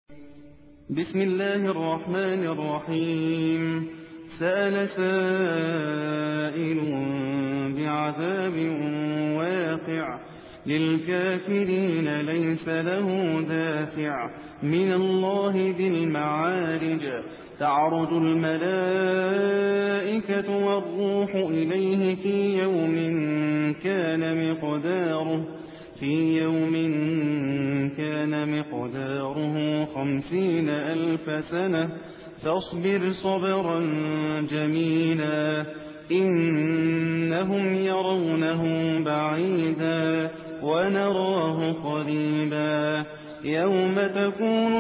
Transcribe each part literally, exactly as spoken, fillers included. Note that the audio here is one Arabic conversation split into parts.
بسم الله الرحمن الرحيم. سأل سائل بعذاب واقع للكافرين ليس له دافع من الله ذي المعارج. تعرج الملائكة والروح إليه في يوم كان مقداره في يوم كان مقداره خمسين ألف سنة فاصبر صبرا جميلا إنهم يرونه بعيدا ونراه قريبا. يوم تكون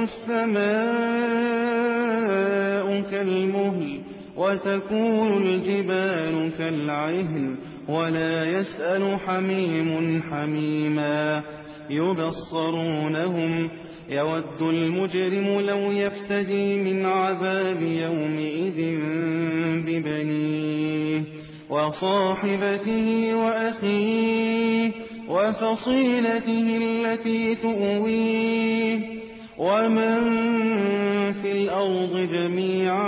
السماء كالمهل وتكون الجبال كالعهن ولا يسأل حميم حميما. يبصرونهم يود المجرم لو يفتدي من عذاب يومئذ ببنيه وصاحبته وأخيه وفصيلته التي تؤويه ومن في الأرض جميعا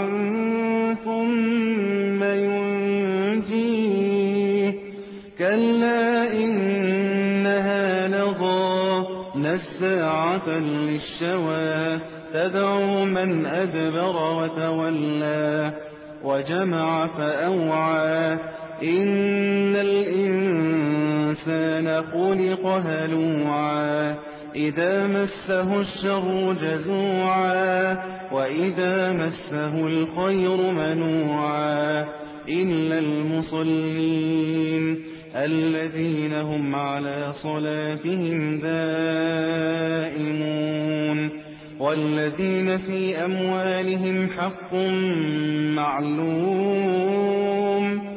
ثم ينجيه. كلا إنها لظى نزاعة للشوى تدعو من أدبر وتولى وجمع فأوعى. إن الإنسان خلق هلوعا إذا مسه الشر جزوعا وإذا مسه الخير منوعا إلا المصلين الذين هم على صلاتهم دائمون والذين في أموالهم حق معلوم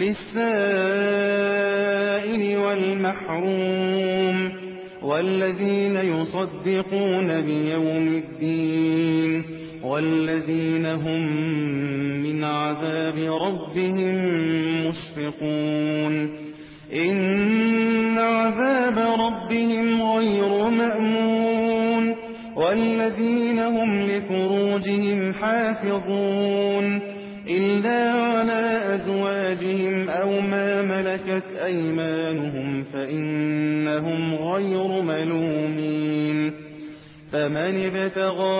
للسائل والمحروم والذين يصدقون بيوم الدين والذين هم من عذاب ربهم مشفقون. إن عذاب ربهم غير مأمون والذين هم لفروجهم حافظون إلا على أزواجهم أو ما ملكت أيمانهم فإنهم غير ملومين. فمن ابتغى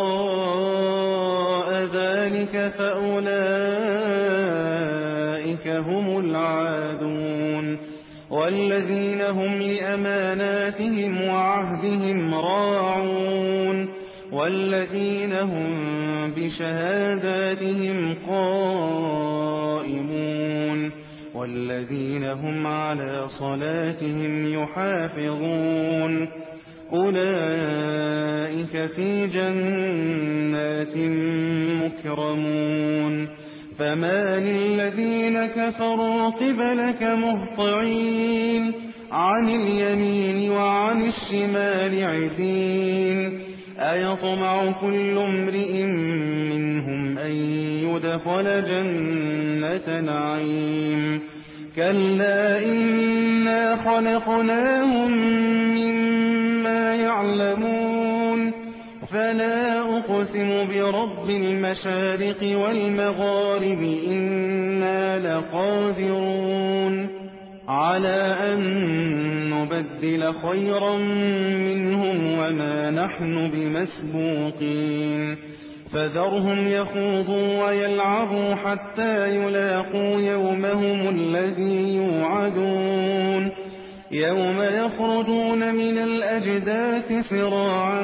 وراء ذلك فأولئك هم العادون والذين هم لأماناتهم وعهدهم راعون والذين هم بشهاداتهم قائمون والذين هم على صلاتهم يحافظون. أولئك في جنات مكرمون. فما للذين كفروا قبلك مهطعين عن اليمين وعن الشمال عزين. أيطمع كل امرئ منهم أن يدخل جنة نعيم. كلا إنا خلقناهم مما يعلمون. فلا أقسم برب المشارق والمغارب إنا لقادرون على أن نبدل خيرا منهم وما نحن بمسبوقين. فذرهم يخوضوا ويلعبوا حتى يلاقوا يومهم الذي يوعدون يوم يخرجون من الأجداث سراعا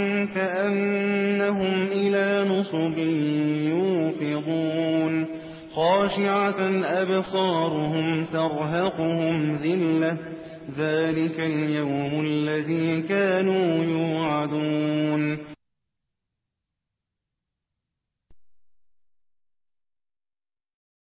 كأنهم إلى نصب يوفضون. خاشعة أبصارهم ترهقهم ذلة ذلك اليوم الذي كانوا يوعدون.